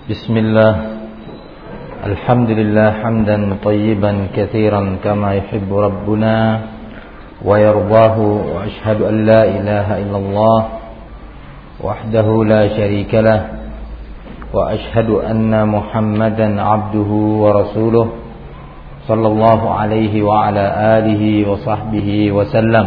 بسم الله الحمد لله حمدا طيبا كثيرا كما يحب ربنا ويرضاه وأشهد أن لا إله إلا الله وحده لا شريك له وأشهد أن محمدا عبده ورسوله صلى الله عليه وعلى آله وصحبه وسلم.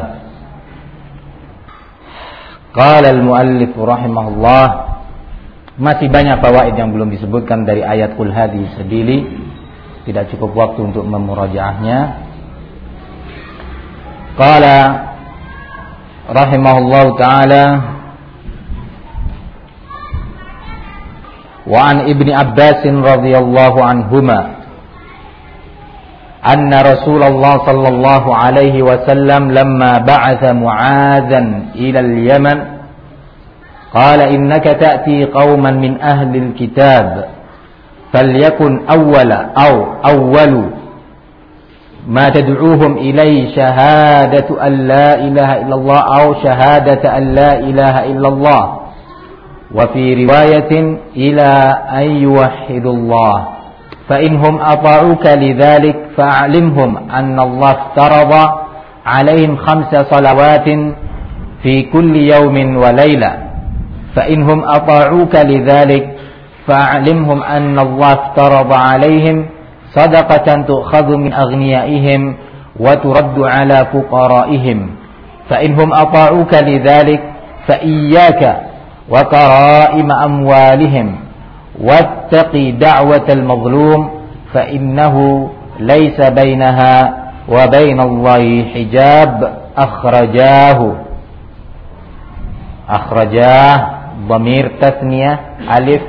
قال المؤلف رحمه الله. Masih banyak fawaid yang belum disebutkan dari ayat Qul hadhihi sabili. Tidak cukup waktu untuk memurajaahnya. Qala rahimahullahu taala wa an Ibni Abbas radhiyallahu anhuma anna Rasulullah sallallahu alaihi wasallam lamma ba'atha Mu'adzan ila al-Yaman قال إنك تأتي قوما من أهل الكتاب فليكن أول ما تدعوهم إليه شهادة أن لا إله إلا الله أو شهادة أن لا إله إلا الله وفي رواية إلى أن يوحدوا الله فإنهم أطاعوك لذلك فأعلمهم أن الله افترض عليهم 5 صلوات في كل يوم وليلة فإنهم أطاعوك لذلك فأعلمهم أن الله افترض عليهم صدقة تؤخذ من أغنيائهم وترد على فقرائهم فإنهم أطاعوك لذلك فإياك وكرائم أموالهم واتقي دعوة المظلوم فإنه ليس بينها وبين الله حجاب أخرجاه Dhamir tasniyah alif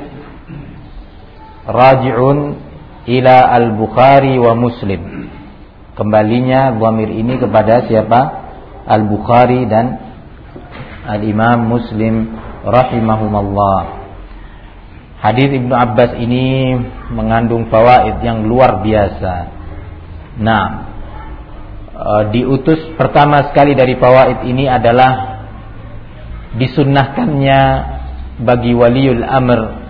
raji'un ila al-Bukhari wa Muslim. Kembalinya dhamir ini kepada siapa? Al-Bukhari dan Al-Imam Muslim rahimahumullah. Hadis Ibnu Abbas ini mengandung fawaid yang luar biasa. Nah, diutus pertama sekali dari fawaid ini adalah disunnahkannya bagi waliul amr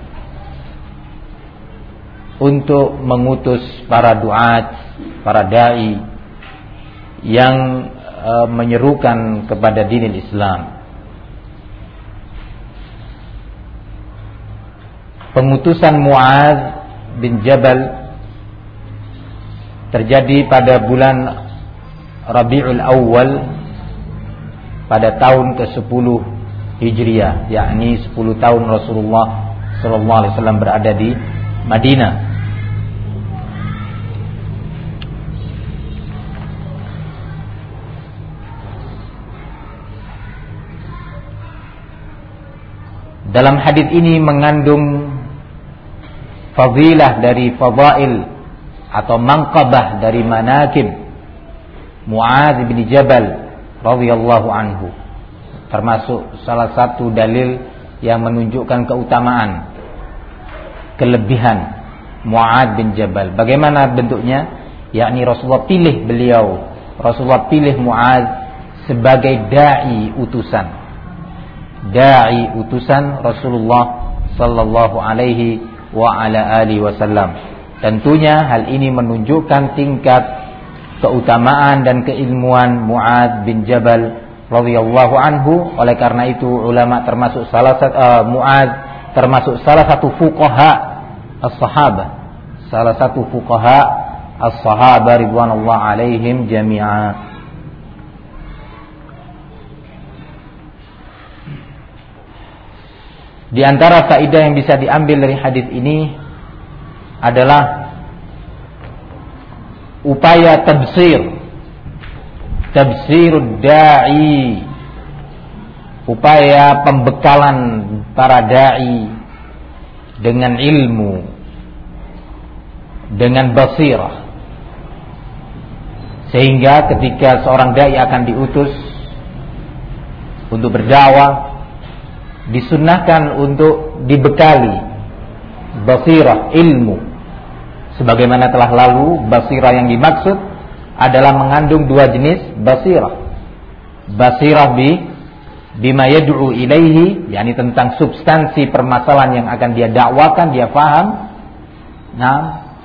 untuk mengutus para duat, para dai yang menyerukan kepada dinil Islam. Pengutusan Mu'adz bin Jabal terjadi pada bulan Rabiul Awal pada tahun ke-10 Hijriah, yakni 10 tahun Rasulullah sallallahu alaihi wasallam berada di Madinah. Dalam hadis ini mengandung fadilah dari fadail atau manqabah dari manaqib Mu'adz bin Jabal radhiyallahu anhu. Termasuk salah satu dalil yang menunjukkan keutamaan, kelebihan Mu'adz bin Jabal. Bagaimana bentuknya? Yakni Rasulullah pilih Mu'adz sebagai dai utusan Rasulullah sallallahu alaihi wa ala alihi wasallam. Tentunya hal ini menunjukkan tingkat keutamaan dan keilmuan Mu'adz bin Jabal radhiyallahu anhu. Oleh karena itu ulama termasuk Mu'adz termasuk salah satu fuqaha as-sahabah ridwanullah alaihim jami'a. Di antara faedah yang bisa diambil dari hadis ini adalah upaya tabsirud da'i, upaya pembekalan para da'i dengan ilmu, dengan basirah, sehingga ketika seorang da'i akan diutus untuk berdakwah, disunnahkan untuk dibekali basirah, ilmu. Sebagaimana telah lalu, basirah yang dimaksud adalah mengandung 2 jenis basirah. Basirah bi bima yad'u ilaihi, yakni tentang substansi permasalahan yang akan dia dakwakan, dia faham. Nah,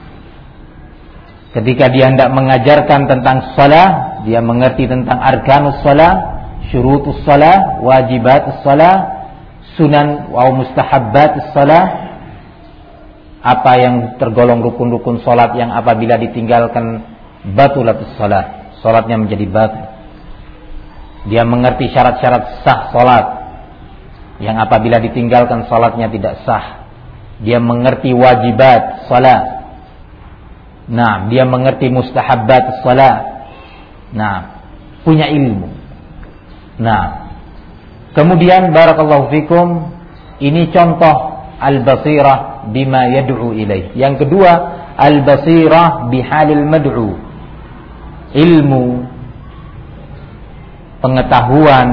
ketika dia hendak mengajarkan tentang salat, dia mengerti tentang arkanus salat, syurutus salat, wajibatus salat, sunan wa mustahabbatus salat, apa yang tergolong rukun-rukun salat yang apabila ditinggalkan batulatus salat, salatnya menjadi batil. Dia mengerti syarat-syarat sah salat yang apabila ditinggalkan salatnya tidak sah. Dia mengerti wajibat salat. Nah, dia mengerti mustahabbat salat. Nah, punya ilmu. Nah, kemudian barakallahu fikum, ini contoh al-basirah bima yad'u ilaih. Yang kedua, al-basirah bihalil mad'u. Ilmu, pengetahuan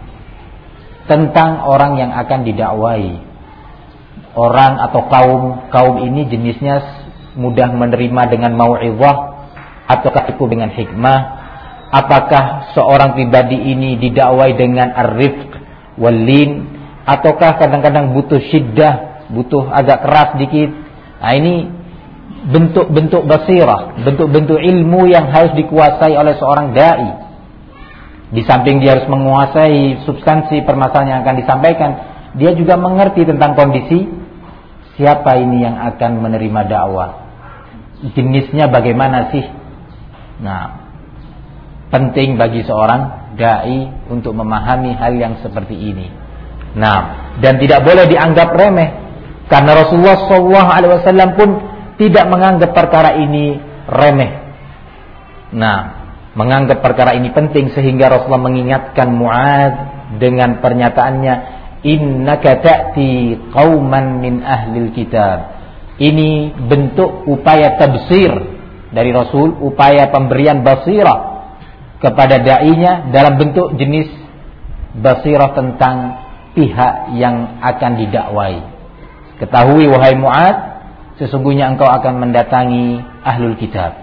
tentang orang yang akan didakwai. Orang atau kaum ini jenisnya mudah menerima dengan mau'izah ataukah cukup dengan hikmah? Apakah seorang pribadi ini didakwai dengan ar-rifq wal-lin, ataukah kadang-kadang butuh syiddah, butuh agak keras dikit? Nah, ini bentuk-bentuk basirah, bentuk-bentuk ilmu yang harus dikuasai oleh seorang dai. Di samping dia harus menguasai substansi permasalahan yang akan disampaikan, dia juga mengerti tentang kondisi siapa ini yang akan menerima dakwah, jenisnya bagaimana sih. Nah, penting bagi seorang dai untuk memahami hal yang seperti ini. Nah, dan tidak boleh dianggap remeh, karena Rasulullah SAW pun tidak menganggap perkara ini remeh. Nah, menganggap perkara ini penting sehingga Rasulullah mengingatkan Mu'adz dengan pernyataannya, innaka ta'ti qauman min ahlil kitab. Ini bentuk upaya tabsir dari Rasul, upaya pemberian basirah kepada dai-nya dalam bentuk jenis basirah tentang pihak yang akan didakwai. Ketahui wahai Mu'adz, sesungguhnya engkau akan mendatangi ahlul kitab.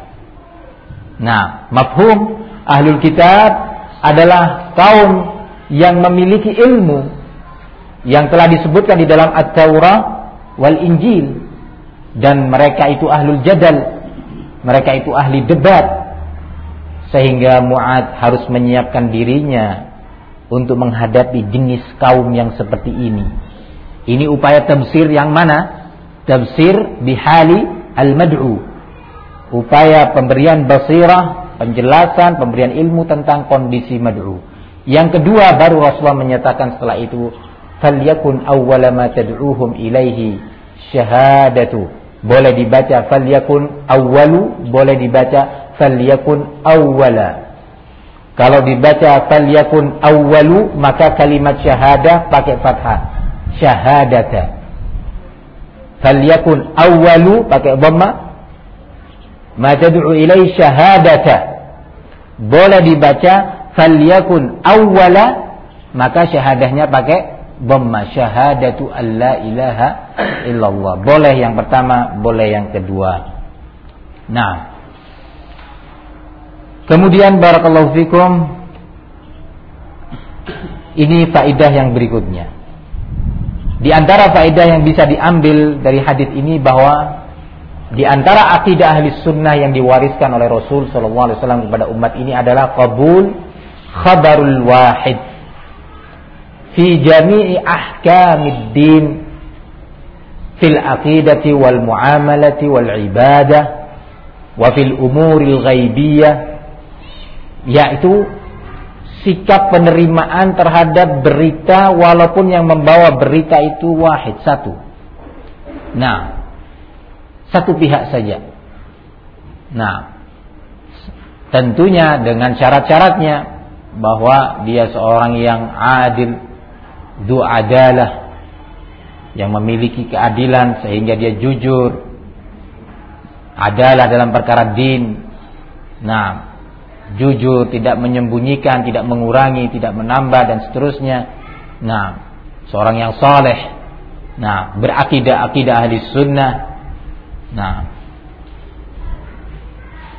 Nah, mafhum ahlul kitab adalah kaum yang memiliki ilmu yang telah disebutkan di dalam At-Taurah wal Injil, dan mereka itu ahlul jadal, mereka itu ahli debat, sehingga Mu'adz harus menyiapkan dirinya untuk menghadapi jenis kaum yang seperti ini. Ini upaya tafsir yang mana? Tafsir bihali al-mad'u, upaya pemberian basirah, penjelasan, pemberian ilmu tentang kondisi mad'u. Yang kedua, baru Rasulullah menyatakan setelah itu, falyakun awwala ma tad'uhum ilaihi syahadatu. Boleh dibaca falyakun awwalu, boleh dibaca falyakun awwala. Kalau dibaca falyakun awwalu, maka kalimat syahadah pakai fathah, syahadata. Falyakun awwalu pakai dhamma, ma tad'u ilaihi syahadata. Boleh dibaca falyakun awwala, maka syahadahnya pakai dhamma, syahadatu alla ilaha illallah. Boleh yang pertama, boleh yang kedua. Nah, kemudian barakallahu fikum, ini faedah yang berikutnya. Di antara faedah yang bisa diambil dari hadis ini, bahwa di antara akidah ahli sunnah yang diwariskan oleh Rasul SAW kepada umat ini adalah qabul khabarul wahid fi jami'i ahkamid din fil aqidati wal muamalati wal ibadah wa fil umuril ghaibiyah, yaitu sikap penerimaan terhadap berita walaupun yang membawa berita itu wahid, satu. Nah, satu pihak saja. Nah, tentunya dengan syarat-syaratnya, bahwa dia seorang yang adil, du adalah, yang memiliki keadilan sehingga dia jujur, adalah dalam perkara din. Nah, jujur, tidak menyembunyikan, tidak mengurangi, tidak menambah, dan seterusnya. Nah, seorang yang saleh. Nah, berakidah ahli sunnah. Nah,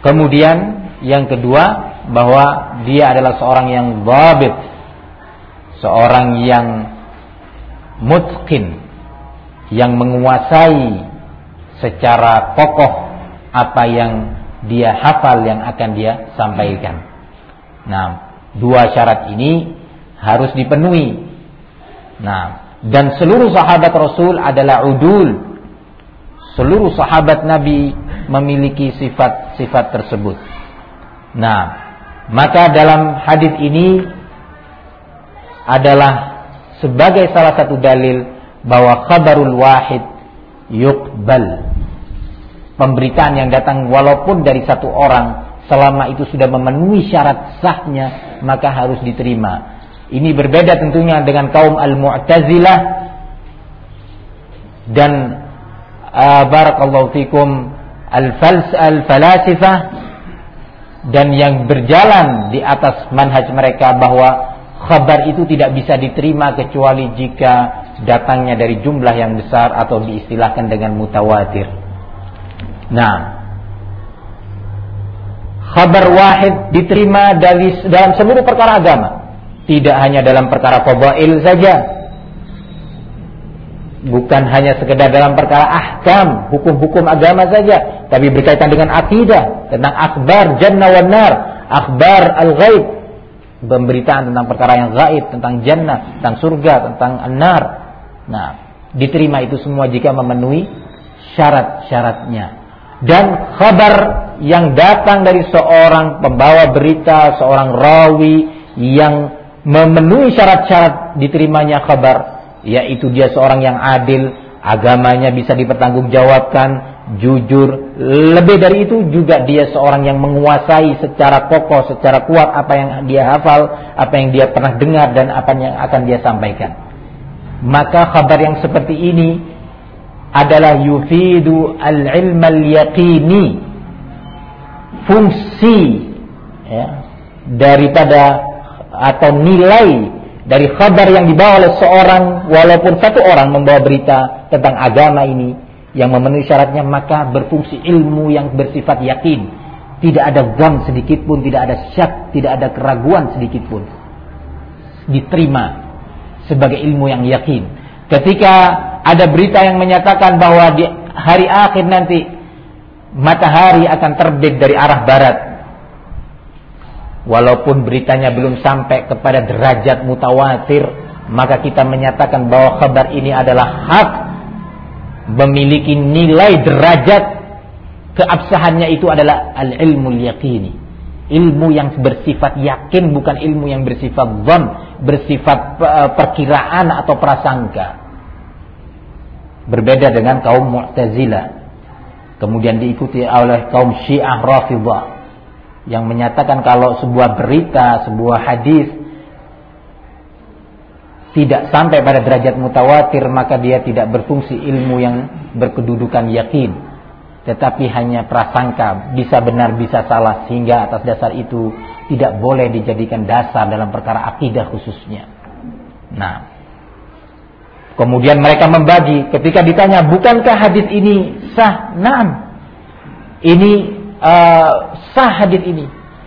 kemudian yang kedua, bahwa dia adalah seorang yang dhabit, seorang yang mutqin, yang menguasai secara kokoh apa yang dia hafal, yang akan dia sampaikan. Nah, dua syarat ini harus dipenuhi. Nah, dan seluruh sahabat Rasul adalah udul. Seluruh sahabat Nabi memiliki sifat-sifat tersebut. Nah, maka dalam hadis ini adalah sebagai salah satu dalil bahwa khabarul wahid yuqbal. Pemberitaan yang datang walaupun dari satu orang, selama itu sudah memenuhi syarat sahnya, maka harus diterima. Ini berbeda tentunya dengan kaum al-Mu'tazilah dan barakallahu fikum al-falasifah, dan yang berjalan di atas manhaj mereka bahwa khabar itu tidak bisa diterima kecuali jika datangnya dari jumlah yang besar atau diistilahkan dengan mutawatir. Nah, khabar wahid diterima dalam seluruh perkara agama, tidak hanya dalam perkara fadail saja, bukan hanya sekedar dalam perkara ahkam, hukum-hukum agama saja, tapi berkaitan dengan akidah, tentang akhbar jannah wan nar, akhbar al-ghaib, pemberitaan tentang perkara yang gaib, tentang jannah, tentang surga, tentang an-nar. Nah, diterima itu semua jika memenuhi syarat-syaratnya. Dan khabar yang datang dari seorang pembawa berita, seorang rawi yang memenuhi syarat-syarat diterimanya khabar, yaitu dia seorang yang adil, agamanya bisa dipertanggungjawabkan, jujur, lebih dari itu juga dia seorang yang menguasai secara kokoh, secara kuat apa yang dia hafal, apa yang dia pernah dengar, dan apa yang akan dia sampaikan. Maka khabar yang seperti ini adalah yufidu al-ilm al-yaqini, fungsi daripada atau nilai dari khabar yang dibawa oleh seorang, walaupun satu orang membawa berita tentang agama ini yang memenuhi syaratnya, maka berfungsi ilmu yang bersifat yakin, tidak ada zon sedikit pun, tidak ada syak, tidak ada keraguan sedikit pun, diterima sebagai ilmu yang yakin. Ketika ada berita yang menyatakan bahwa di hari akhir nanti matahari akan terbit dari arah barat, walaupun beritanya belum sampai kepada derajat mutawatir, maka kita menyatakan bahwa kabar ini adalah hak, memiliki nilai derajat keabsahannya itu adalah al-ilmul yaqini, ilmu yang bersifat yakin, bukan ilmu yang bersifat dzan, bersifat perkiraan atau prasangka. Berbeda dengan kaum Mu'tazilah, kemudian diikuti oleh kaum Syiah Rafidhah yang menyatakan kalau sebuah berita, sebuah hadis tidak sampai pada derajat mutawatir, maka dia tidak berfungsi ilmu yang berkedudukan yakin, tetapi hanya prasangka, bisa benar bisa salah, sehingga atas dasar itu tidak boleh dijadikan dasar dalam perkara akidah khususnya. Nah, kemudian mereka membagi, ketika ditanya bukankah hadis ini sah? Naam, ini sah hadis ini.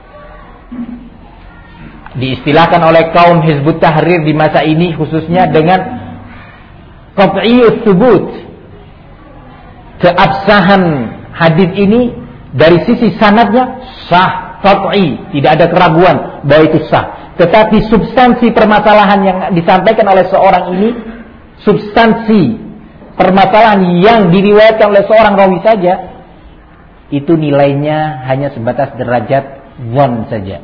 Diistilahkan oleh kaum Hizbut Tahrir di masa ini khususnya dengan qat'iyyut tsubut, keabsahan hadis ini dari sisi sanadnya sah, qat'i, tidak ada keraguan bahwa itu sah. Tetapi substansi permasalahan yang disampaikan oleh seorang ini, substansi permasalahan yang diriwayatkan oleh seorang rawi saja, itu nilainya hanya sebatas derajat dzan saja.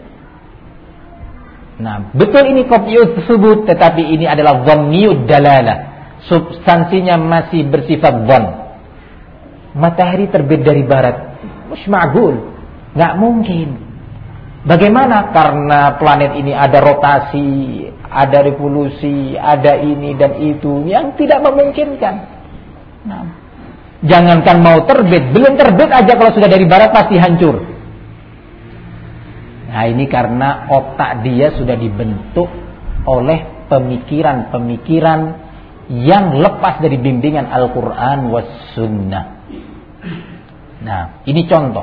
Nah, betul ini qat'iyyut tsubut, tetapi ini adalah dhanniyud dalalah, substansinya masih bersifat dzan. Matahari terbit dari barat, mush ma'gul, nggak mungkin. Bagaimana? Karena planet ini ada rotasi, ada revolusi, ada ini dan itu yang tidak memungkinkan. Nah, jangankan mau terbit, belum terbit aja kalau sudah dari barat pasti hancur. Nah, ini karena otak dia sudah dibentuk oleh pemikiran-pemikiran yang lepas dari bimbingan Al-Quran was Sunnah. Nah, ini contoh.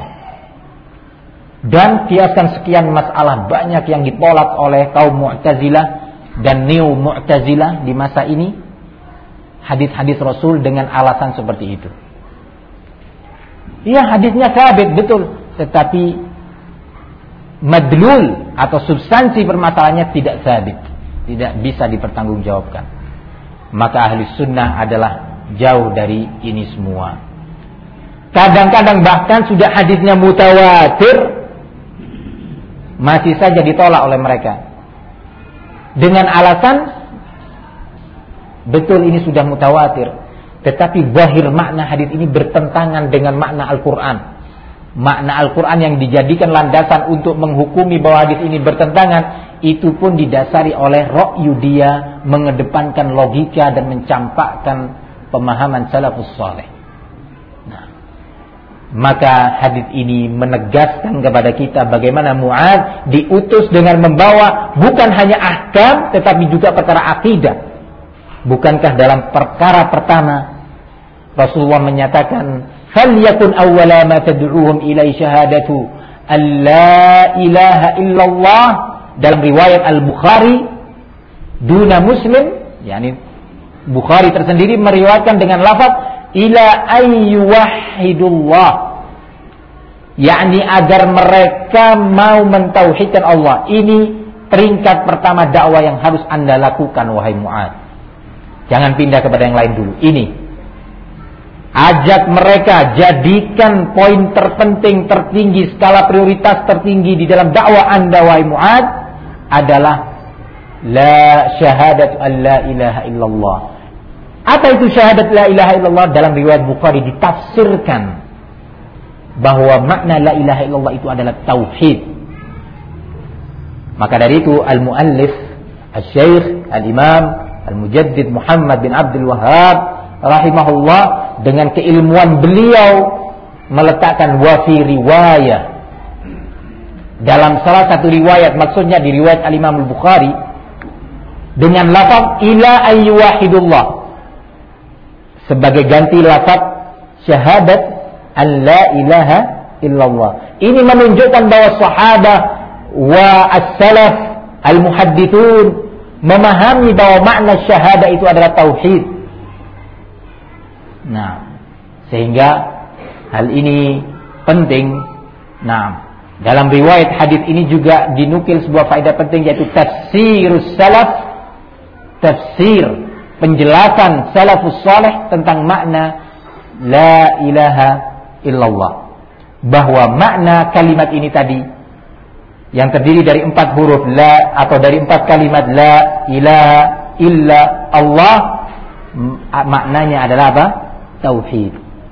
Dan kiaskan sekian masalah banyak yang ditolak oleh kaum Mu'tazilah, dan neo Mu'tazilah di masa ini hadis-hadis Rasul dengan alasan seperti itu. Iya, hadisnya sabit betul, tetapi madlul atau substansi permasalahannya tidak sabit, tidak bisa dipertanggungjawabkan. Maka ahli sunnah adalah jauh dari ini semua. Kadang-kadang bahkan sudah hadisnya mutawatir, masih saja ditolak oleh mereka dengan alasan betul ini sudah mutawatir, tetapi zahir makna hadis ini bertentangan dengan makna Al-Quran. Makna Al-Quran yang dijadikan landasan untuk menghukumi bahwa hadis ini bertentangan, itu pun didasari oleh ra'yu dia, mengedepankan logika dan mencampakkan pemahaman salafus saleh. Nah, maka hadis ini menegaskan kepada kita bagaimana Mu'adz diutus dengan membawa bukan hanya ahkam tetapi juga perkara akidah. Bukankah dalam perkara pertama Rasulullah menyatakan falyakun awwala ma tad'uhum ilai syahadatu alla ilaha illallah, dalam riwayat Al-Bukhari duna Muslim, yakni Bukhari tersendiri meriwayatkan dengan lafaz ila ayyuwahidullah, yakni agar mereka mau mentauhidkan Allah. Ini peringkat pertama dakwah yang harus Anda lakukan, wahai Mu'adz. Jangan pindah kepada yang lain dulu. Ini ajak mereka, jadikan poin terpenting, tertinggi, skala prioritas tertinggi di dalam dakwah Anda, wahai Mu'adz, adalah la syahadatu an la ilaha illallah. Apa itu syahadat la ilaha illallah? Dalam riwayat Bukhari ditafsirkan bahwa makna la ilaha illallah itu adalah tauhid. Maka dari itu al-muallif al-syekh al-imam al-mujaddid Muhammad bin Abdul Wahhab rahimahullah dengan keilmuan beliau meletakkan wa fi riwayah, dalam salah satu riwayat, maksudnya di riwayat al-Imam al-Bukhari, dengan lafaz ila ayyuwahidullah sebagai ganti lafaz syahadat an la ilaha illallah. Ini menunjukkan bahwa sahabat wa as-salaf al-muhaddithun memahami bahwa makna syahadah itu adalah tauhid. Nah, sehingga hal ini penting. Nah, dalam riwayat hadis ini juga dinukil sebuah faedah penting, yaitu tafsirus salaf, tafsir penjelasan salafus saleh tentang makna la ilaha illallah, bahwa makna kalimat ini tadi yang terdiri dari 4 huruf la, atau dari 4 kalimat la ilaha illa Allah, maknanya adalah apa? Tauhid.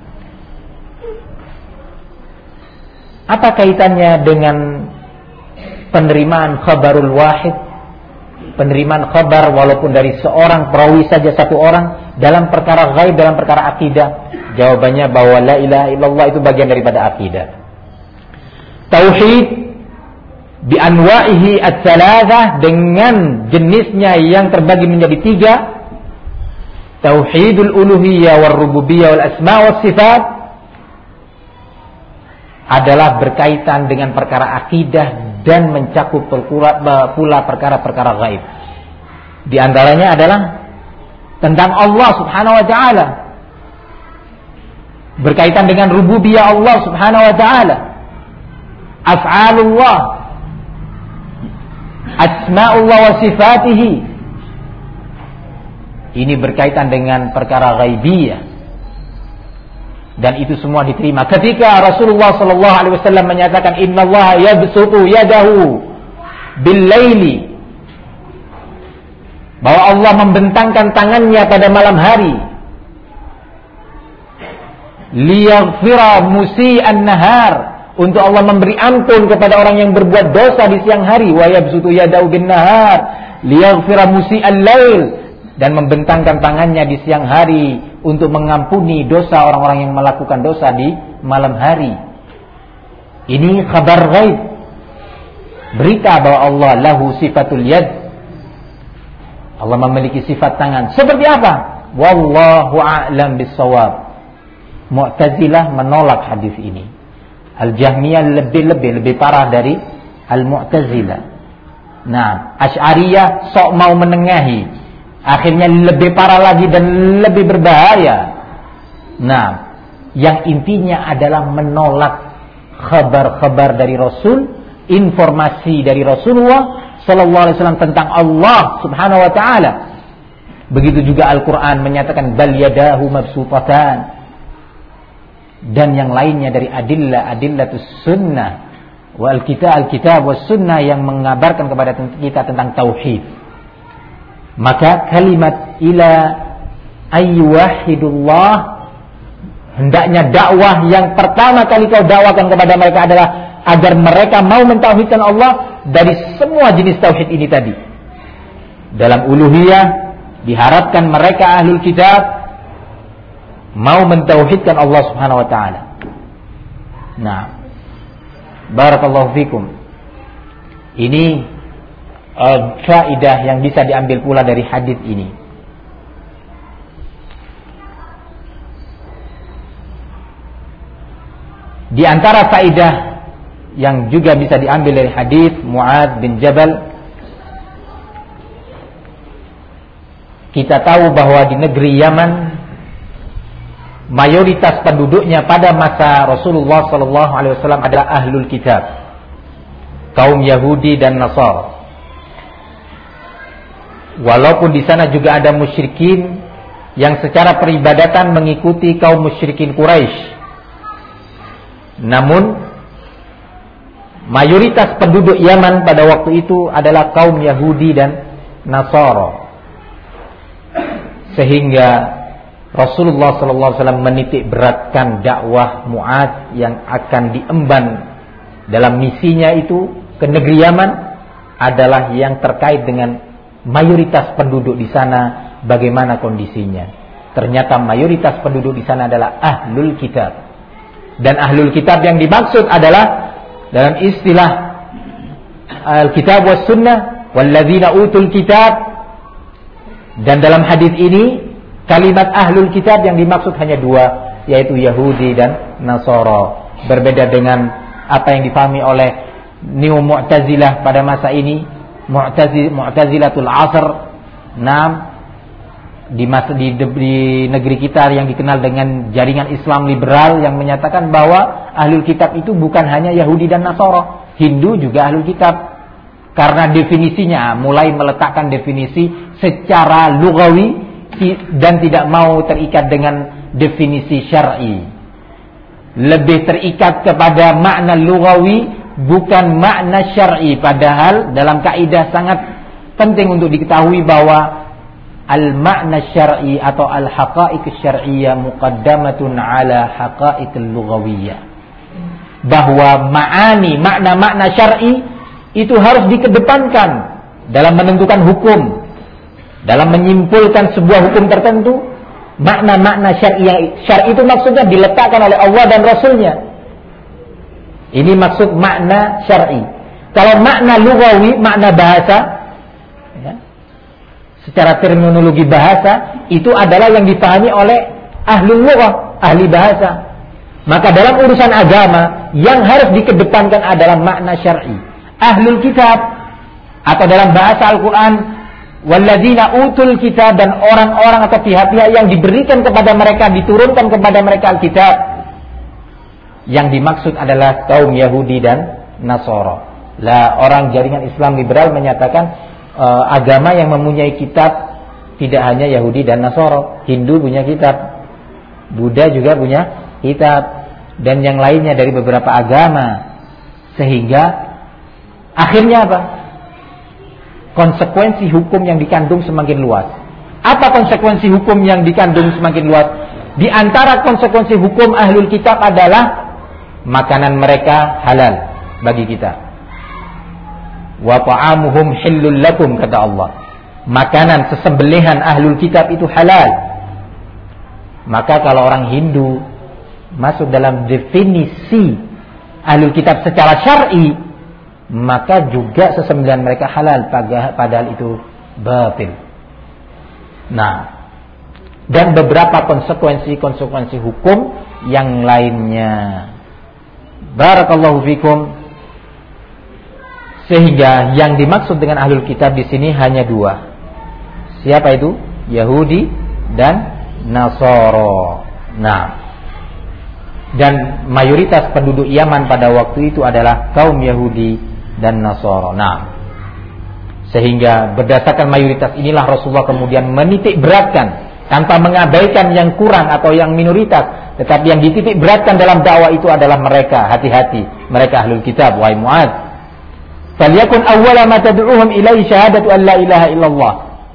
Apa kaitannya dengan penerimaan khabarul wahid? Penerimaan khabar walaupun dari seorang perawi saja, satu orang, dalam perkara ghaib, dalam perkara akidah. Jawabannya bahwa la ilaha illallah itu bagian daripada akidah. Tauhid bi anwa'ihi ats-tsalatsah, dengan jenisnya yang terbagi menjadi 3. Tauhidul uluhiyah war rububiyyah wal asma' was sifat adalah berkaitan dengan perkara akidah dan mencakup pula perkara-perkara gaib. Di antaranya adalah tentang Allah Subhanahu wa taala, berkaitan dengan rububiyah Allah Subhanahu wa taala, af'alullah, asma'ullah wa sifatihi. Ini berkaitan dengan perkara ghaibiyah, dan itu semua diterima ketika Rasulullah sallallahu alaihi wasallam menyatakan innallaha yabsutu yadahu bil-laili, bahwa Allah membentangkan tangannya pada malam hari, liyaghfira musii'an nahar, untuk Allah memberi ampun kepada orang yang berbuat dosa di siang hari, wa yabsutu yadahu bin-nahar liyaghfira musii'al lail, dan membentangkan tangannya di siang hari untuk mengampuni dosa orang-orang yang melakukan dosa di malam hari. Ini kabar ghaib, berita bahwa Allah lahu sifatul yad, Allah memiliki sifat tangan. Seperti apa? Wallahu a'lam bis-shawab. Mu'tazilah menolak hadis ini. Al-Jahmiyah lebih parah dari Al-Mu'tazilah. Nah, Asy'ariyah sok mau menengahi, akhirnya lebih parah lagi dan lebih berbahaya. Nah, yang intinya adalah menolak kabar-kabar dari Rasul, informasi dari Rasulullah sallallahu alaihi wasallam tentang Allah Subhanahu wa taala. Begitu juga Al-Qur'an menyatakan bal yadahu mabsutatan, dan yang lainnya dari adillatus sunnah wal kitab was sunnah yang mengabarkan kepada kita tentang tauhid. Maka kalimat ila ayyuhidullah, hendaknya dakwah yang pertama kali kau dakwakan kepada mereka adalah agar mereka mau mentauhidkan Allah dari semua jenis tauhid ini tadi. Dalam uluhiyah diharapkan mereka ahlul kitab mau mentauhidkan Allah Subhanahu wa taala. Nah, barakallahu fikum. Ini faedah yang bisa diambil pula dari hadis ini. Di antara faedah yang juga bisa diambil dari hadis Mu'adz bin Jabal, kita tahu bahwa di negeri Yaman mayoritas penduduknya pada masa Rasulullah sallallahu alaihi wasallam adalah ahlul kitab, kaum Yahudi dan Nasara. Walaupun di sana juga ada musyrikin yang secara peribadatan mengikuti kaum musyrikin Quraisy, namun mayoritas penduduk Yaman pada waktu itu adalah kaum Yahudi dan Nasara. Sehingga Rasulullah SAW menitik beratkan dakwah Mu'adz yang akan diemban dalam misinya itu ke negeri Yaman adalah yang terkait dengan mayoritas penduduk di sana, bagaimana kondisinya. Ternyata mayoritas penduduk di sana adalah ahlul kitab. Dan ahlul kitab yang dimaksud adalah dalam istilah al-kitab was sunnah walladzina utul kitab. Dan dalam hadis ini kalimat ahlul kitab yang dimaksud hanya dua, yaitu Yahudi dan Nasara. Berbeda dengan apa yang difahami oleh Neo Mu'tazilah pada masa ini, Mu'tazilatul Asr. Di negeri kita yang dikenal dengan jaringan Islam liberal yang menyatakan bahwa ahlul kitab itu bukan hanya Yahudi dan Nasara, Hindu juga ahlul kitab. Karena definisinya mulai meletakkan definisi secara lughawi dan tidak mau terikat dengan definisi syar'i. Lebih terikat kepada makna lughawi bukan makna syar'i, padahal dalam kaidah sangat penting untuk diketahui bahwa al-makna syar'i atau al-haqa'iq syar'iyyah muqaddamatun ala haqa'iq lughawiyah. Bahwa makna-makna syar'i itu harus dikedepankan dalam menentukan hukum, dalam menyimpulkan sebuah hukum tertentu. Makna-makna syar'i itu maksudnya diletakkan oleh Allah dan Rasulnya. Ini maksud makna syar'i. Kalau makna lughawi, makna bahasa, ya, secara terminologi bahasa, itu adalah yang dipahami oleh ahli lughah, ahli bahasa. Maka dalam urusan agama yang harus dikedepankan adalah makna syar'i. Ahlul kitab atau dalam bahasa Al-Quran walladzina utul kitab, dan orang-orang atau pihak-pihak yang diberikan kepada mereka, diturunkan kepada mereka Alkitab, yang dimaksud adalah kaum Yahudi dan Nasara. Lah, orang jaringan Islam liberal menyatakan agama yang mempunyai kitab tidak hanya Yahudi dan Nasara, Hindu punya kitab, Buddha juga punya kitab, dan yang lainnya dari beberapa agama. Sehingga akhirnya apa? Konsekuensi hukum yang dikandung semakin luas. Apa konsekuensi hukum yang dikandung semakin luas? Di antara konsekuensi hukum ahlul kitab adalah makanan mereka halal bagi kita. Wa ta'amuhum hillul lakum, kata Allah. Makanan sesembelihan ahlul kitab itu halal. Maka kalau orang Hindu masuk dalam definisi ahlul kitab secara syar'i, maka juga sesembelihan mereka halal, padahal itu batil. Nah, dan beberapa konsekuensi hukum yang lainnya. Barakallahu fikum. Sehingga yang dimaksud dengan ahlul kitab di sini hanya dua. Siapa itu? Yahudi dan Nasara. Nah, dan mayoritas penduduk Yaman pada waktu itu adalah kaum Yahudi dan Nasara. Nah, sehingga berdasarkan mayoritas inilah Rasulullah kemudian menitik beratkan tanpa mengabaikan yang kurang atau yang minoritas, tetapi yang dititik beratkan dalam dakwah itu adalah mereka. Hati-hati, mereka ahlul kitab. Wahai Mu'adz, falyakun awwala ma tad'uhum ilaihi syahadatu an la ilaha illallah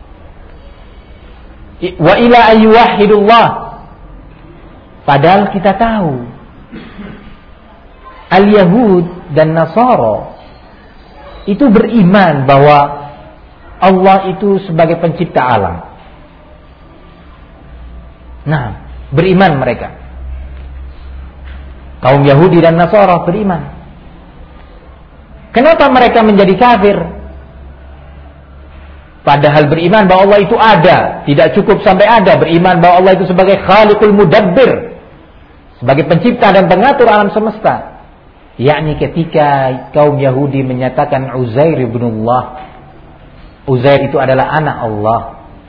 wa ila ayyuhidullah. Padahal kita tahu al-Yahud dan Nasara itu beriman bahwa Allah itu sebagai pencipta alam. Nah, beriman mereka. Kaum Yahudi dan Nasara beriman. Kenapa mereka menjadi kafir? Padahal beriman bahwa Allah itu ada. Tidak cukup sampai ada. Beriman bahwa Allah itu sebagai Khaliqul Mudabbir, sebagai pencipta dan pengatur alam semesta. Yakni ketika kaum Yahudi menyatakan Uzair ibnullah, Uzair itu adalah anak Allah.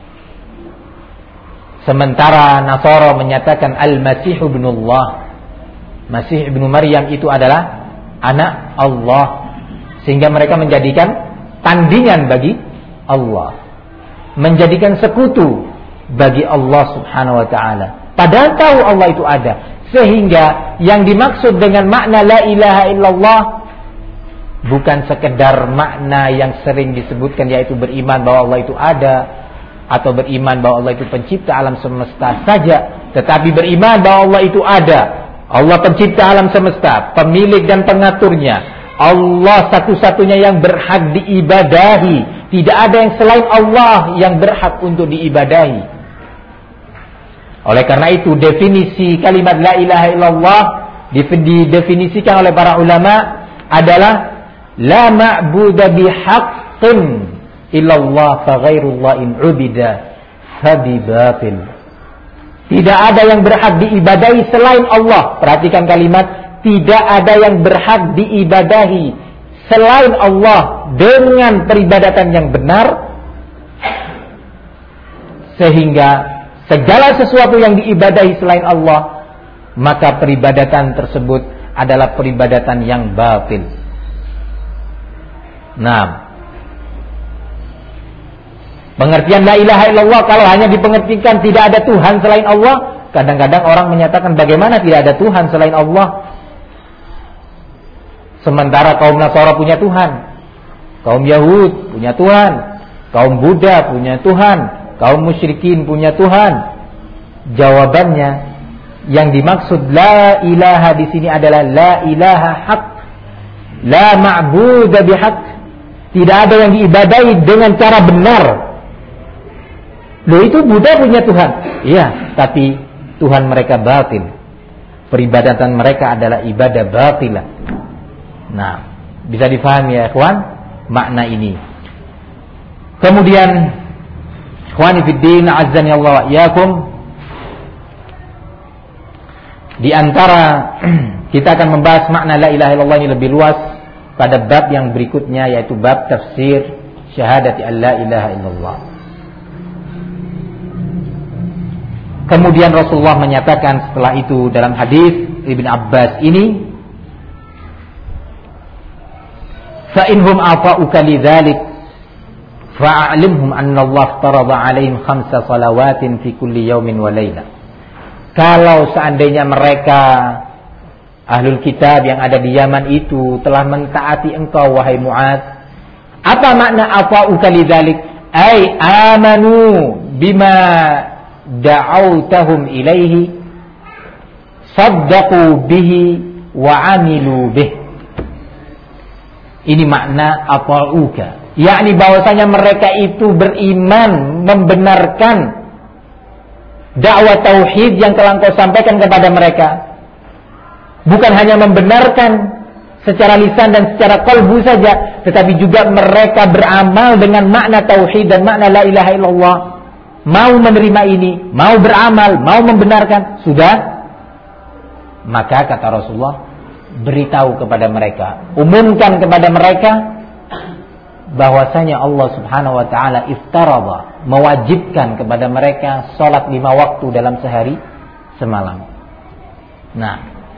Sementara Nasara menyatakan Al-Masih ibnullah, Masih ibnu Maryam itu adalah anak Allah. Sehingga mereka menjadikan tandingan bagi Allah, menjadikan sekutu bagi Allah subhanahu wa ta'ala. Padahal tahu Allah itu ada. Sehingga yang dimaksud dengan makna la ilaha illallah bukan sekedar makna yang sering disebutkan, yaitu beriman bahwa Allah itu ada, atau beriman bahwa Allah itu pencipta alam semesta saja, tetapi beriman bahwa Allah itu ada. Allah pencipta alam semesta, pemilik dan pengaturnya. Allah satu-satunya yang berhak diibadahi. Tidak ada yang selain Allah yang berhak untuk diibadahi. Oleh karena itu definisi kalimat la ilaha illallah didefinisikan oleh para ulama adalah la ma'budu bihaqqin illallah fa ghairullah in ubida fa bibatil. Tidak ada yang berhak diibadahi selain Allah. Perhatikan kalimat, tidak ada yang berhak diibadahi selain Allah dengan peribadatan yang benar, sehingga segala sesuatu yang diibadahi selain Allah, maka peribadatan tersebut adalah peribadatan yang batil. Nah, pengertian la ilaha illallah kalau hanya dipengertikan tidak ada Tuhan selain Allah, kadang-kadang orang menyatakan bagaimana tidak ada Tuhan selain Allah? Sementara kaum Nasara punya Tuhan, kaum Yahud punya Tuhan, kaum Buddha punya Tuhan, kaum musyrikin punya Tuhan. Jawabannya, yang dimaksud la ilaha di sini adalah la ilaha haq, la ma'budu bihaq. Tidak ada yang diibadahi dengan cara benar. Loh, itu Buddha punya Tuhan. Iya, tapi Tuhan mereka batil. Peribadatan mereka adalah ibadah batilah. Nah, bisa difahami ya ikhwan makna ini. Kemudian ikhwani fiddin azzani Allah wa iyyakum, di antara kita akan membahas makna la ilaha illallah ini lebih luas pada bab yang berikutnya, yaitu bab tafsir syahadati an la ilaha illallah. Kemudian Rasulullah menyatakan setelah itu dalam hadis Ibn Abbas ini, fa inhum afa'uka lidzalik fa'alimhum anna Allah farada 'alaihim 5 salawatin fi kulli yaumin wa lailah. Kalau seandainya mereka ahlul kitab yang ada di Yaman itu telah mentaati engkau wahai Mu'adz, apa makna afa'uka lidzalik? Ai amanu bima da'autahum ilaihi, saddaqu bihi wa 'amilu bihi. Ini makna ata'uka, yakni bahwasanya mereka itu beriman, membenarkan dakwah tauhid yang telah engkau sampaikan kepada mereka. Bukan hanya membenarkan secara lisan dan secara qalbu saja, tetapi juga mereka beramal dengan makna tauhid dan makna la ilaha illallah. Mau menerima ini, mau beramal, mau membenarkan, sudah. Maka kata Rasulullah, beritahu kepada mereka, umumkan kepada mereka bahwasanya Allah Subhanahu wa taala iftarada, mewajibkan kepada mereka salat 5 waktu dalam sehari semalam. Nah,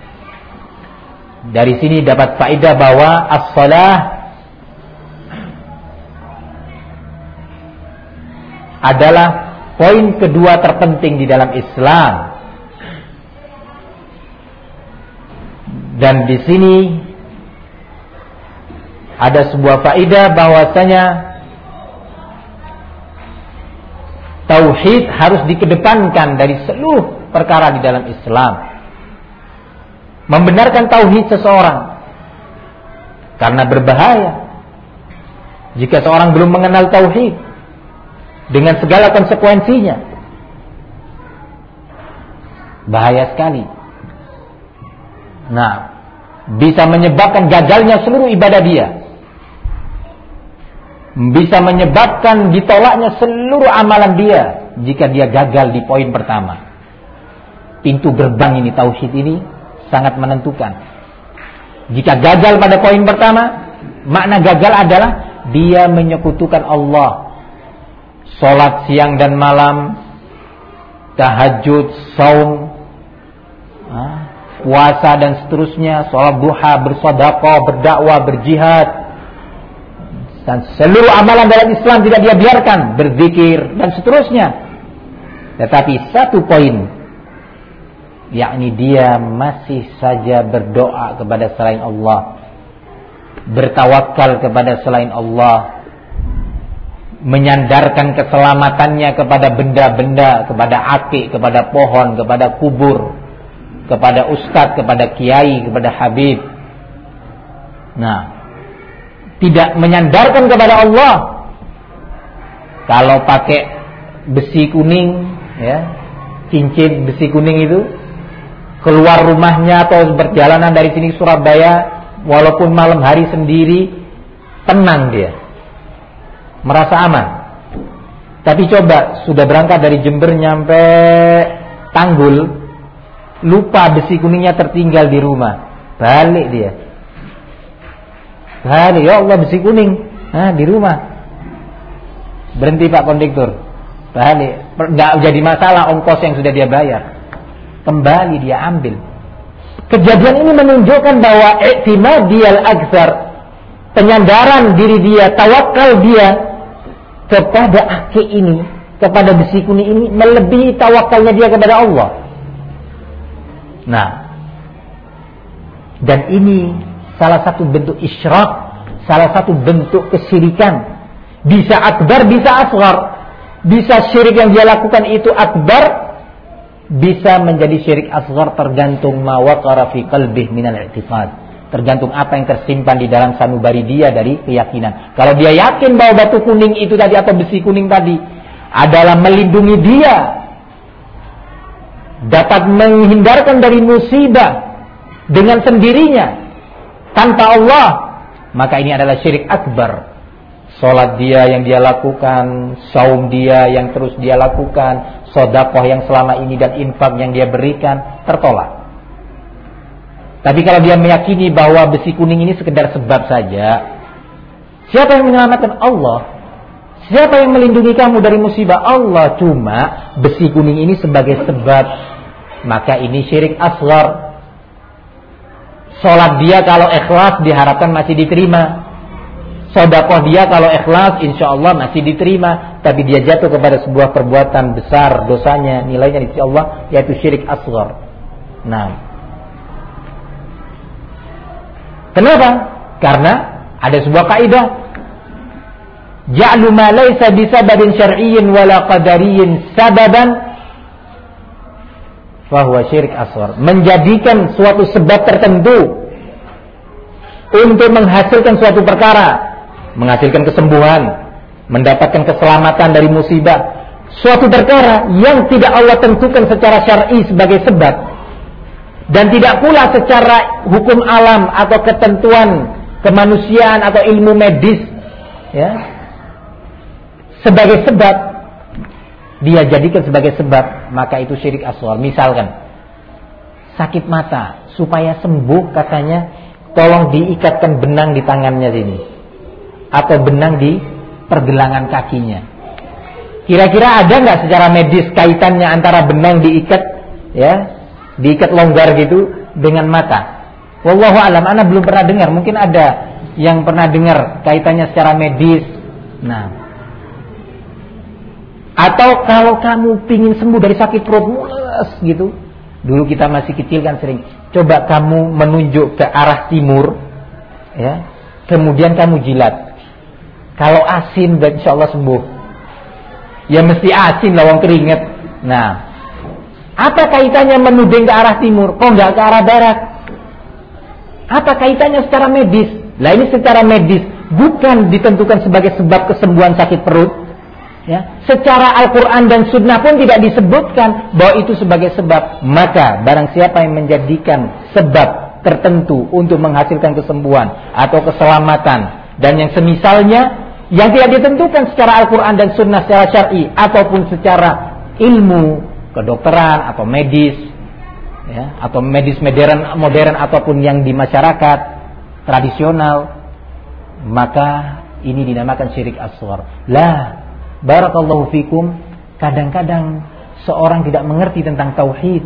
dari sini dapat faedah bahwa as-shalah adalah poin kedua terpenting di dalam Islam. Dan di sini ada sebuah faedah bahwasanya tauhid harus dikedepankan dari seluruh perkara di dalam Islam. Membenarkan tauhid seseorang, karena berbahaya jika seorang belum mengenal tauhid dengan segala konsekuensinya. Bahaya sekali. Nah, bisa menyebabkan gagalnya seluruh ibadah dia, bisa menyebabkan ditolaknya seluruh amalan dia jika dia gagal di poin pertama. Pintu gerbang ini, tauhid ini sangat menentukan. Jika gagal pada poin pertama, makna gagal adalah dia menyekutukan Allah. Salat siang dan malam, tahajud, saum, puasa dan seterusnya, salat duha, bersedekah, berdakwah, berjihad, dan seluruh amalan dalam Islam tidak dia biarkan, berzikir dan seterusnya. Tetapi satu poin, yakni dia masih saja berdoa kepada selain Allah, bertawakal kepada selain Allah, menyandarkan keselamatannya kepada benda-benda, kepada akik, kepada pohon, kepada kubur, kepada ustadz, kepada kiai, kepada habib. Nah, tidak menyandarkan kepada Allah. Kalau pakai besi kuning, ya, cincin besi kuning itu, keluar rumahnya atau berjalanan dari sini ke Surabaya, walaupun malam hari sendiri, tenang dia, merasa aman. Tapi coba sudah berangkat dari Jember nyampe Tanggul, lupa besi kuningnya tertinggal di rumah, balik dia. Balik, ya Allah besi kuning, di rumah. Berhenti Pak Kondektur, balik. Nggak jadi masalah ongkos yang sudah dia bayar. Kembali dia ambil. Kejadian ini menunjukkan bahwa i'timadiyal aktsar, penyandaran diri dia, tawakal dia kepada akik ini, kepada besi kuning ini, melebihi tawakalnya dia kepada Allah. Nah, dan ini salah satu bentuk isyrak, salah satu bentuk kesyirikan. Bisa akbar, bisa asghar. Bisa syirik yang dia lakukan itu akbar, bisa menjadi syirik asghar, tergantung ma waqara fi qalbih minal i'tiqad, tergantung apa yang tersimpan di dalam sanubari dia dari keyakinan. Kalau dia yakin bahwa batu kuning itu tadi atau besi kuning tadi adalah melindungi dia, dapat menghindarkan dari musibah dengan sendirinya tanpa Allah, maka ini adalah syirik akbar. Salat dia yang dia lakukan, saum dia yang terus dia lakukan, sedekah yang selama ini dan infak yang dia berikan tertolak. Tapi kalau dia meyakini bahwa besi kuning ini sekedar sebab saja, siapa yang menyelamatkan? Allah. Siapa yang melindungi kamu dari musibah? Allah. Cuma besi kuning ini sebagai sebab, maka ini syirik asghar. Salat dia kalau ikhlas diharapkan masih diterima. Sedekah dia kalau ikhlas insyaallah masih diterima, tapi dia jatuh kepada sebuah perbuatan besar, dosanya nilainya di sisi Allah yaitu syirik asghar. Nah, kenapa? Karena ada sebuah kaidah, ja'lu ma laysa bisababin syar'iyyin wala qadariyyin sababan fahuwa syirik asghar. Menjadikan suatu sebab tertentu untuk menghasilkan suatu perkara, menghasilkan kesembuhan, mendapatkan keselamatan dari musibah, suatu perkara yang tidak Allah tentukan secara syar'i sebagai sebab, dan tidak pula secara hukum alam atau ketentuan kemanusiaan atau ilmu medis, ya, sebagai sebab, dia jadikan sebagai sebab, maka itu syirik asghar. Misalkan sakit mata, supaya sembuh katanya tolong diikatkan benang di tangannya sini, atau benang di pergelangan kakinya. Kira-kira ada nggak secara medis kaitannya antara benang diikat, ya, diikat longgar gitu dengan mata? Wallahu alam, ana belum pernah dengar. Mungkin ada yang pernah dengar kaitannya secara medis. Nah, atau kalau kamu pingin sembuh dari sakit perut mules gitu, dulu kita masih kecil kan sering, coba kamu menunjuk ke arah timur, ya, kemudian kamu jilat. Kalau asin, insya Allah sembuh. Ya mesti asin lah, wong keringet. Nah, apa kaitannya menuding ke arah timur, kok nggak ke arah barat? Apa kaitannya secara medis? Lah ini secara medis bukan ditentukan sebagai sebab kesembuhan sakit perut. Ya, secara Al-Quran dan Sunnah pun tidak disebutkan bahwa itu sebagai sebab. Maka barang siapa yang menjadikan sebab tertentu untuk menghasilkan kesembuhan atau keselamatan dan yang semisalnya, yang tidak ditentukan secara Al-Quran dan Sunnah secara syar'i ataupun secara ilmu kedokteran atau medis, ya, atau medis modern ataupun yang di masyarakat tradisional, maka ini dinamakan syirik asghar. Lah, barakallahu fikum, kadang-kadang seorang tidak mengerti tentang tauhid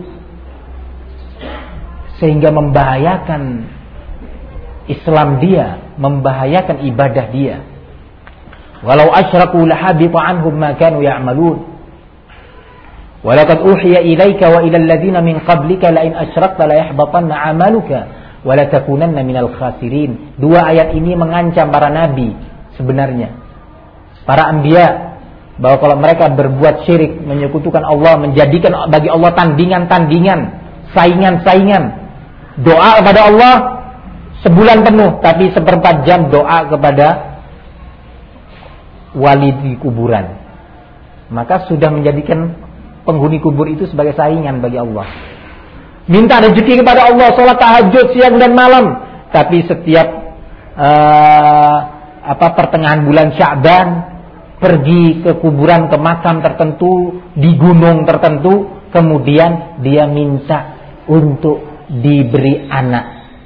sehingga membahayakan Islam dia, membahayakan ibadah dia. Walau asyraku lahabita anhum ma kanu ya'malun. Walaqad uhiya ilaika wa ilal ladzina min qablika la in asyrakta la yahbatanna 'amaluka wa la takunanna minal khasirin. Dua ayat ini mengancam para nabi sebenarnya, para anbiya, bahwa kalau mereka berbuat syirik, menyekutukan Allah, menjadikan bagi Allah tandingan-tandingan, saingan-saingan, doa kepada Allah sebulan penuh tapi 1/4 jam doa kepada wali di kuburan, maka sudah menjadikan penghuni kubur itu sebagai saingan bagi Allah. Minta rezeki kepada Allah, sholat tahajud siang dan malam, tapi setiap pertengahan bulan Sya'ban pergi ke kuburan, ke makam tertentu di gunung tertentu, kemudian dia minta untuk diberi anak.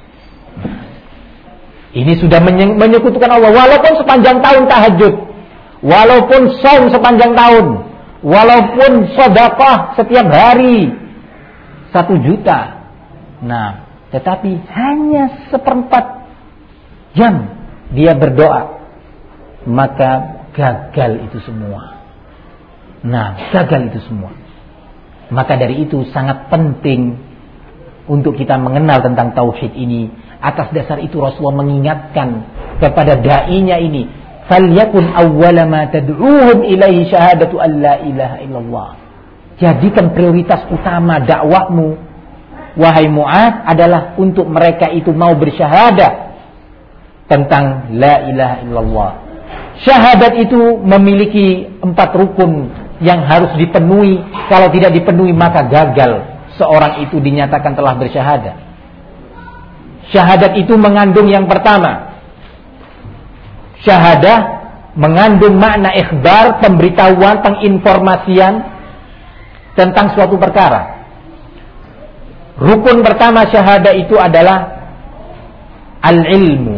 Ini sudah menyekutukan Allah, walaupun sepanjang tahun tahajud, walaupun shaum sepanjang tahun, walaupun sedekah setiap hari 1 juta. Nah, tetapi hanya 1/4 jam dia berdoa, maka gagal itu semua. Nah, gagal itu semua. Maka dari itu sangat penting untuk kita mengenal tentang tauhid ini. Atas dasar itu Rasulullah mengingatkan kepada da'inya ini, falyakun awwala ma tad'uhum ilaihi syahadatu an la ilaha illallah. Jadikan prioritas utama dakwahmu, wahai Mu'adz, adalah untuk mereka itu mau bersyahadat tentang la ilaha illallah. Syahadat itu memiliki 4 rukun yang harus dipenuhi. Kalau tidak dipenuhi maka gagal seorang itu dinyatakan telah bersyahadat. Syahadat itu mengandung yang pertama, syahadah mengandung makna ikhbar, pemberitahuan, penginformasian tentang suatu perkara. Rukun pertama syahadah itu adalah al-ilmu.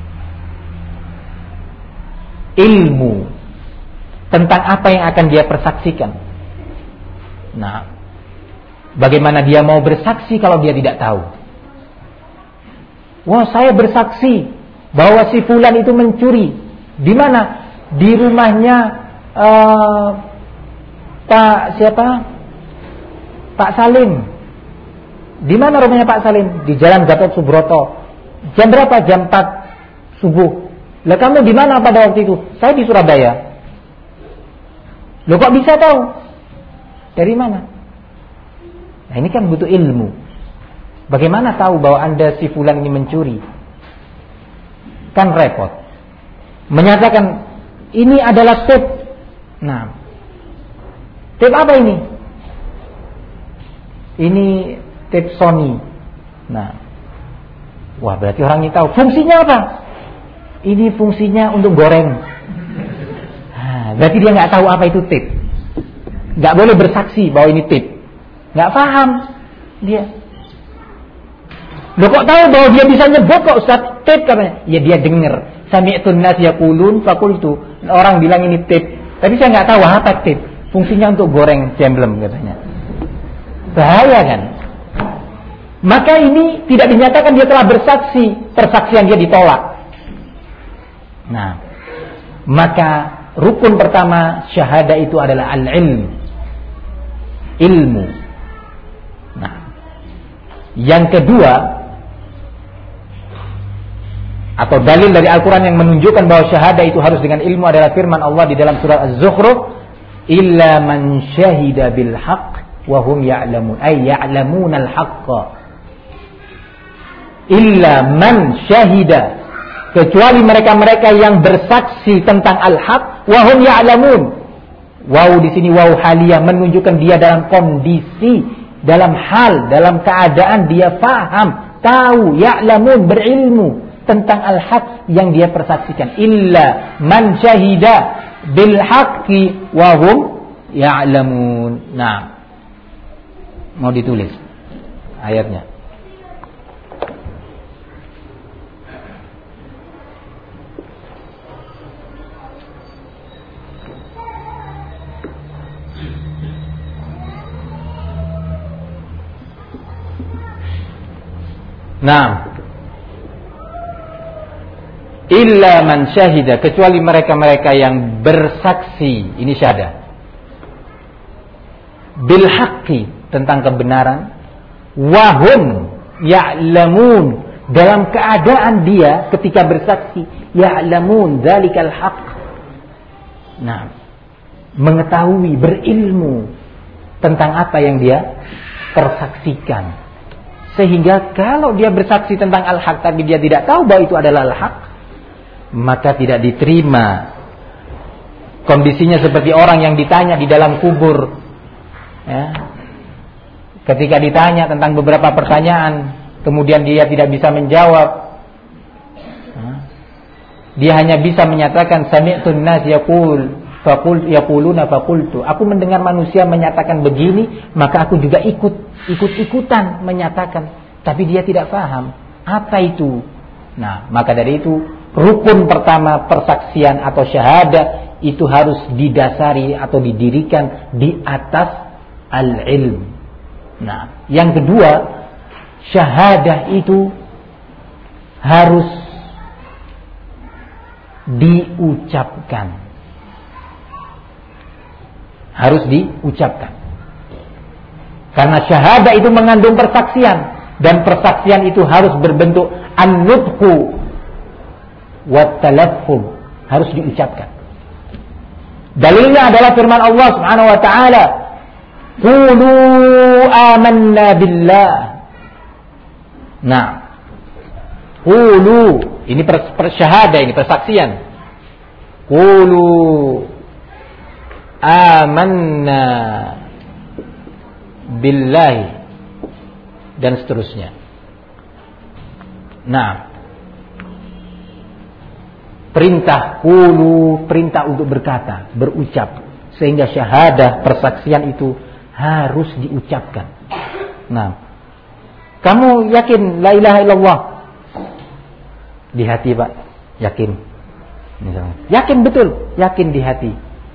Ilmu tentang apa yang akan dia persaksikan. Nah, bagaimana dia mau bersaksi kalau dia tidak tahu? Wah, saya bersaksi bahwa si fulan itu mencuri. Di mana? Di rumahnya Pak siapa? Pak Salim. Di mana rumahnya Pak Salim? Di Jalan Gatot Subroto. Jam berapa? Jam 4 subuh. Lah kamu di mana pada waktu itu? Saya di Surabaya. Loh kok bisa tahu? Dari mana? Nah, ini kan butuh ilmu. Bagaimana tahu bahwa Anda si fulan ini mencuri? Kan repot. Menyatakan ini adalah tip. Nah, tip apa ini? Ini tip Sony. Nah, wah berarti orang ini tahu. Fungsinya apa? Ini fungsinya untuk goreng. Nah, berarti dia nggak tahu apa itu tip. Nggak boleh bersaksi bahwa ini tip. Nggak paham dia. Loh kok tahu bahwa dia bisa nyebut kok Ustaz tip katanya? Ya dia dengar sami'tun nas yaqulun faqultu. Orang bilang ini tip, tapi saya enggak tahu apa tip. Fungsinya untuk goreng jemblem katanya. Bahaya kan? Maka ini tidak dinyatakan dia telah bersaksi, persaksian dia ditolak. Nah, maka rukun pertama syahadah itu adalah al-ilm, ilmu. Nah, yang kedua atau dalil dari Al-Quran yang menunjukkan bahwa syahadah itu harus dengan ilmu adalah firman Allah di dalam surah Az-Zukhruf, illa man syahida bil haqq wa hum ya'lamun, ay ya'lamun al-haqqa. Illa man syahida, kecuali mereka-mereka yang bersaksi tentang al-haq wa hum ya'lamun. Waw di sini waw haliyah menunjukkan dia dalam kondisi, dalam hal, dalam keadaan dia faham, tahu, ya'lamun, berilmu tentang al-haq yang dia persaksikan. Illa man syahida bil haqqi wa hum ya'lamun. Nah, mau ditulis ayatnya. Nah, illa man syahida, kecuali mereka-mereka yang bersaksi, ini syahadah, bil haqqi, tentang kebenaran, wahum ya'lamun, dalam keadaan dia ketika bersaksi ya'lamun dzalikal haqq. Nah, mengetahui, berilmu tentang apa yang dia persaksikan. Sehingga kalau dia bersaksi tentang al-haq tapi dia tidak tahu bahwa itu adalah al-haq, maka tidak diterima. Kondisinya seperti orang yang ditanya di dalam kubur, ya. Ketika ditanya tentang beberapa pertanyaan, kemudian dia tidak bisa menjawab, dia hanya bisa menyatakan sami'tun nas yaquluna faqultu. Aku mendengar manusia menyatakan begini, maka aku juga ikut-ikutan menyatakan, tapi dia tidak paham apa itu. Nah, maka dari itu rukun pertama persaksian atau syahadah itu harus didasari atau didirikan di atas al-ilm. Nah, yang kedua, syahadah itu harus diucapkan. Harus diucapkan. Karena syahadah itu mengandung persaksian, dan persaksian itu harus berbentuk an-nutqu wa talaffuz, harus diucapkan. Dalilnya adalah firman Allah Subhanahu wa taala, qulu amanna billah. Nah, qulu ini persyahadah, ini persaksian. Qulu amanna billahi, dan seterusnya. Nah, perintah qulu, perintah untuk berkata, berucap, sehingga syahadah, persaksian itu harus diucapkan. Nah, kamu yakin la ilaha illallah? Di hati, Pak, yakin. Misalnya, yakin betul, yakin di hati.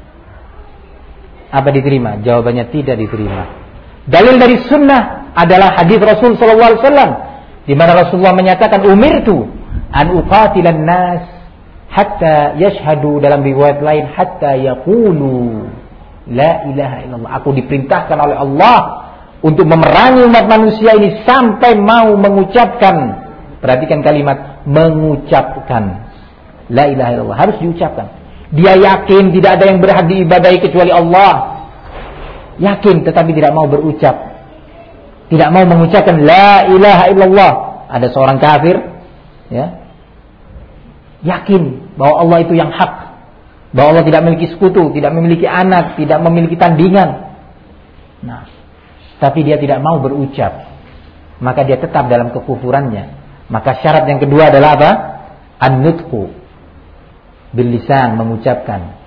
Apa diterima? Jawabannya tidak diterima. Dalil dari sunnah adalah hadis Rasul sallallahu alaihi wasallam, di mana Rasulullah menyatakan, umirtu an uqatilan nas hatta yashhadu, dalam riwayat lain hatta yaqulu la ilaha illallah. Aku diperintahkan oleh Allah untuk memerangi umat manusia ini sampai mau mengucapkan, perhatikan kalimat mengucapkan la ilaha illallah, harus diucapkan. Dia yakin tidak ada yang berhak diibadahi kecuali Allah. Yakin tetapi tidak mau berucap, tidak mau mengucapkan la ilaha illallah. Ada seorang kafir, ya, yakin bahwa Allah itu yang hak, bahwa Allah tidak memiliki sekutu, tidak memiliki anak, tidak memiliki tandingan. Nah, tapi dia tidak mau berucap, maka dia tetap dalam kekufurannya. Maka syarat yang kedua adalah apa? An-nutqu bil lisan, mengucapkan.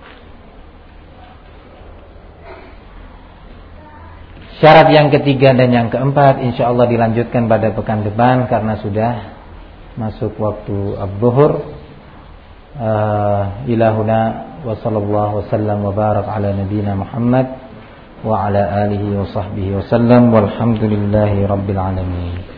Syarat yang ketiga dan yang keempat insyaallah dilanjutkan pada pekan depan karena sudah masuk waktu az-zuhur. Ilahuna wa sallallahu wasallam wa barak ala nabiyyina Muhammad wa ala alihi wa sahbihi wasallam walhamdulillahi rabbil alamin.